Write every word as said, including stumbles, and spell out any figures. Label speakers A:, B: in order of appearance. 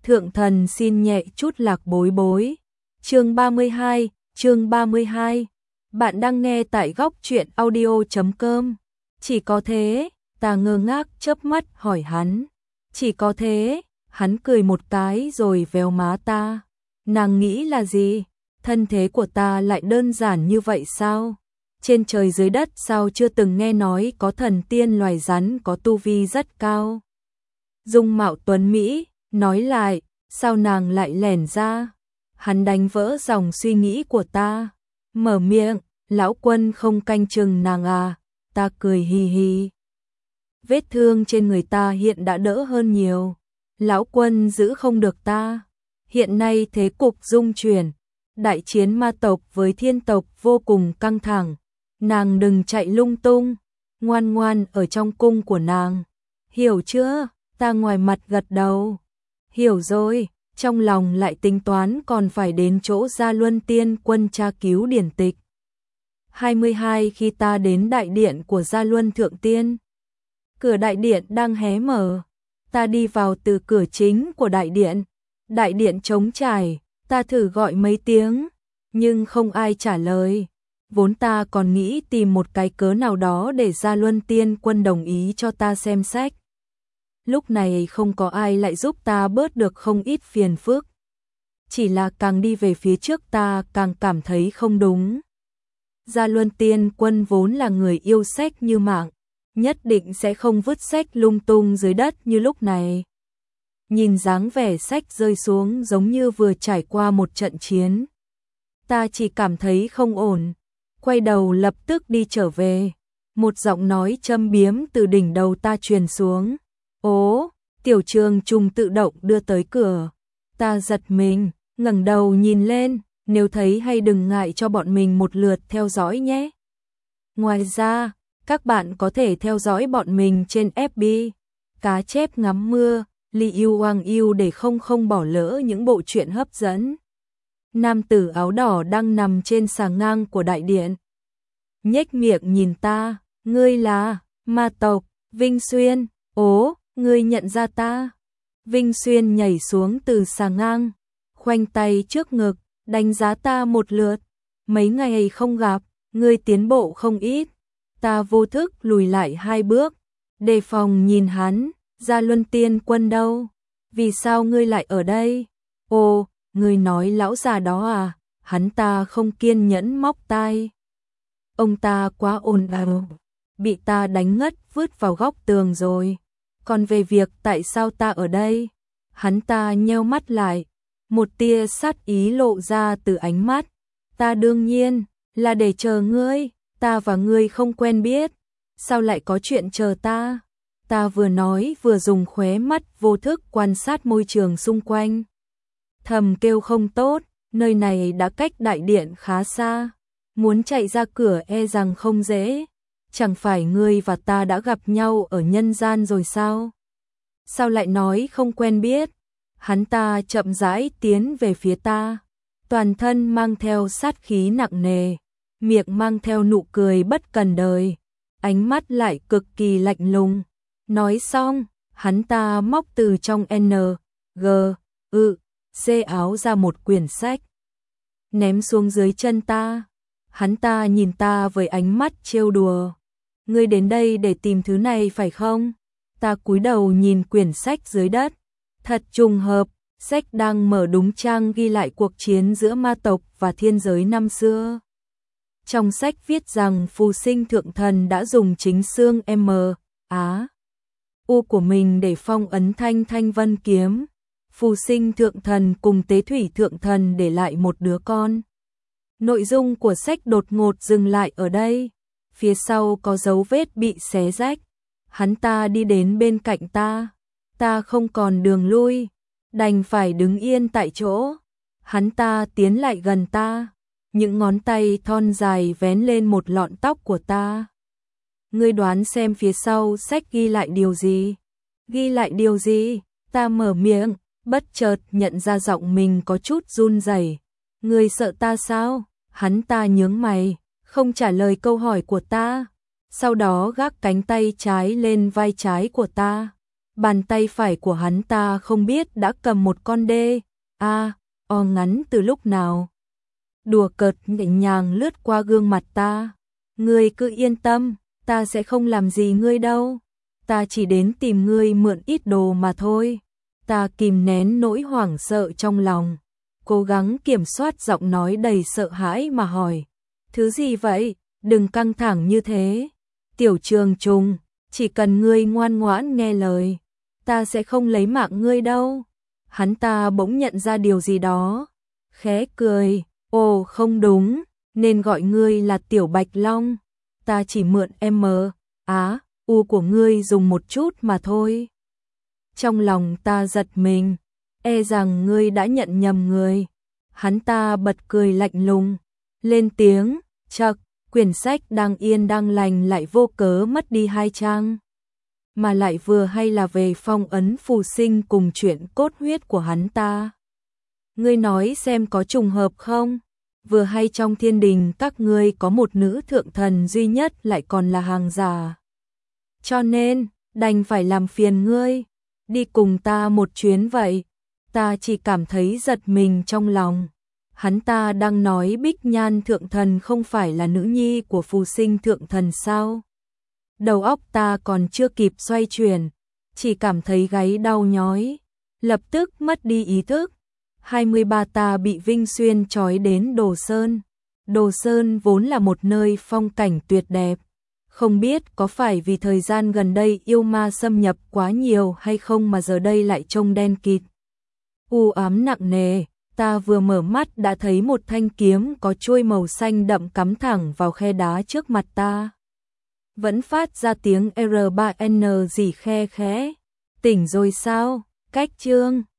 A: Thượng thần xin nhẹ chút lạc bối bối. Chương ba mươi hai, chương ba mươi hai. Bạn đang nghe tại góc truyện audio chấm com. Chỉ có thế, ta ngơ ngác chớp mắt hỏi hắn. Chỉ có thế, hắn cười một cái rồi véo má ta. Nàng nghĩ là gì? Thân thế của ta lại đơn giản như vậy sao? Trên trời dưới đất sao chưa từng nghe nói có thần tiên loài rắn có tu vi rất cao. Dung mạo tuấn Mỹ, nói lại, sao nàng lại lẻn ra? Hắn đánh vỡ dòng suy nghĩ của ta. Mở miệng, lão quân không canh chừng nàng à? Ta cười hì hì. Vết thương trên người ta hiện đã đỡ hơn nhiều. Lão quân giữ không được ta. Hiện nay thế cục dung chuyển. Đại chiến ma tộc với thiên tộc vô cùng căng thẳng. Nàng đừng chạy lung tung. Ngoan ngoan ở trong cung của nàng. Hiểu chưa? Ta ngoài mặt gật đầu. Hiểu rồi. Trong lòng lại tính toán còn phải đến chỗ Gia Luân Tiên Quân tra cứu điển tịch. hai mươi hai Khi ta đến đại điện của Gia Luân Thượng Tiên. Cửa đại điện đang hé mở. Ta đi vào từ cửa chính của đại điện. Đại điện trống trải, ta thử gọi mấy tiếng, nhưng không ai trả lời. Vốn ta còn nghĩ tìm một cái cớ nào đó để Gia Luân Tiên Quân đồng ý cho ta xem sách. Lúc này không có ai lại giúp ta bớt được không ít phiền phức. Chỉ là càng đi về phía trước ta càng cảm thấy không đúng. Gia Luân Tiên Quân vốn là người yêu sách như mạng, nhất định sẽ không vứt sách lung tung dưới đất như lúc này. Nhìn dáng vẻ sách rơi xuống giống như vừa trải qua một trận chiến. Ta chỉ cảm thấy không ổn, quay đầu lập tức đi trở về. Một giọng nói châm biếm từ đỉnh đầu ta truyền xuống. Ố, Tiểu Trường Trùng tự động đưa tới cửa. Ta giật mình, ngẩng đầu nhìn lên, nếu thấy hay đừng ngại cho bọn mình một lượt theo dõi nhé. Ngoài ra, các bạn có thể theo dõi bọn mình trên ép bê, Cá Chép Ngắm Mưa, Li Yêu Hoàng Yêu để không không bỏ lỡ những bộ truyện hấp dẫn. Nam tử áo đỏ đang nằm trên sàng ngang của đại điện. Nhếch miệng nhìn ta, ngươi là ma tộc, Vinh Xuyên, ố, ngươi nhận ra ta. Vinh Xuyên nhảy xuống từ sàng ngang, khoanh tay trước ngực, đánh giá ta một lượt. Mấy ngày không gặp, ngươi tiến bộ không ít. Ta vô thức lùi lại hai bước, đề phòng nhìn hắn. Gia Luân Tiên Quân đâu? Vì sao ngươi lại ở đây? Ồ, ngươi nói lão già đó à? Hắn ta không kiên nhẫn móc tai. Ông ta quá ồn ào, bị ta đánh ngất vứt vào góc tường rồi. Còn về việc tại sao ta ở đây? Hắn ta nheo mắt lại, một tia sát ý lộ ra từ ánh mắt. Ta đương nhiên là để chờ ngươi, ta và ngươi không quen biết, sao lại có chuyện chờ ta? Ta vừa nói vừa dùng khóe mắt vô thức quan sát môi trường xung quanh. Thầm kêu không tốt, nơi này đã cách đại điện khá xa. Muốn chạy ra cửa e rằng không dễ. Chẳng phải ngươi và ta đã gặp nhau ở nhân gian rồi sao? Sao lại nói không quen biết? Hắn ta chậm rãi tiến về phía ta. Toàn thân mang theo sát khí nặng nề. Miệng mang theo nụ cười bất cần đời. Ánh mắt lại cực kỳ lạnh lùng. Nói xong, hắn ta móc từ trong N, G, ư, C áo ra một quyển sách. Ném xuống dưới chân ta. Hắn ta nhìn ta với ánh mắt trêu đùa. Ngươi đến đây để tìm thứ này phải không? Ta cúi đầu nhìn quyển sách dưới đất. Thật trùng hợp, sách đang mở đúng trang ghi lại cuộc chiến giữa ma tộc và thiên giới năm xưa. Trong sách viết rằng Phù Sinh Thượng Thần đã dùng chính xương M, Á, U của mình để phong ấn Thanh Thanh Vân kiếm. Phù Sinh Thượng Thần cùng Tế Thủy Thượng Thần để lại một đứa con. Nội dung của sách đột ngột dừng lại ở đây. Phía sau có dấu vết bị xé rách. Hắn ta đi đến bên cạnh ta. Ta không còn đường lui, đành phải đứng yên tại chỗ. Hắn ta tiến lại gần ta. Những ngón tay thon dài vén lên một lọn tóc của ta. Ngươi đoán xem phía sau sách ghi lại điều gì? Ghi lại điều gì? Ta mở miệng, bất chợt nhận ra giọng mình có chút run rẩy. Ngươi sợ ta sao? Hắn ta nhướng mày, không trả lời câu hỏi của ta. Sau đó gác cánh tay trái lên vai trái của ta. Bàn tay phải của hắn ta không biết đã cầm một con đê, a, o ngắn từ lúc nào. Đùa cợt nhẹ nhàng lướt qua gương mặt ta. Ngươi cứ yên tâm, ta sẽ không làm gì ngươi đâu. Ta chỉ đến tìm ngươi mượn ít đồ mà thôi. Ta kìm nén nỗi hoảng sợ trong lòng, cố gắng kiểm soát giọng nói đầy sợ hãi mà hỏi. Thứ gì vậy? Đừng căng thẳng như thế. Tiểu Trường Trùng, chỉ cần ngươi ngoan ngoãn nghe lời, ta sẽ không lấy mạng ngươi đâu. Hắn ta bỗng nhận ra điều gì đó, khẽ cười. Ồ không đúng, nên gọi ngươi là Tiểu Bạch Long. Ta chỉ mượn M, á, U của ngươi dùng một chút mà thôi. Trong lòng ta giật mình, e rằng ngươi đã nhận nhầm người. Hắn ta bật cười lạnh lùng, lên tiếng, chậc, quyển sách đang yên đang lành lại vô cớ mất đi hai trang. Mà lại vừa hay là về phong ấn phù sinh cùng chuyện cốt huyết của hắn ta. Ngươi nói xem có trùng hợp không? Vừa hay trong thiên đình các ngươi có một nữ thượng thần duy nhất lại còn là hàng giả. Cho nên, đành phải làm phiền ngươi, đi cùng ta một chuyến vậy. Ta chỉ cảm thấy giật mình trong lòng. Hắn ta đang nói Bích Nhan thượng thần không phải là nữ nhi của phù sinh thượng thần sao? Đầu óc ta còn chưa kịp xoay chuyển, chỉ cảm thấy gáy đau nhói, lập tức mất đi ý thức. hai mươi ba ta bị Vinh Xuyên trói đến Đồ Sơn. Đồ Sơn vốn là một nơi phong cảnh tuyệt đẹp. Không biết có phải vì thời gian gần đây yêu ma xâm nhập quá nhiều hay không mà giờ đây lại trông đen kịt. U ám nặng nề, ta vừa mở mắt đã thấy một thanh kiếm có chuôi màu xanh đậm cắm thẳng vào khe đá trước mặt ta. Vẫn phát ra tiếng R ba N gì khe khẽ. Tỉnh rồi sao? Cách chương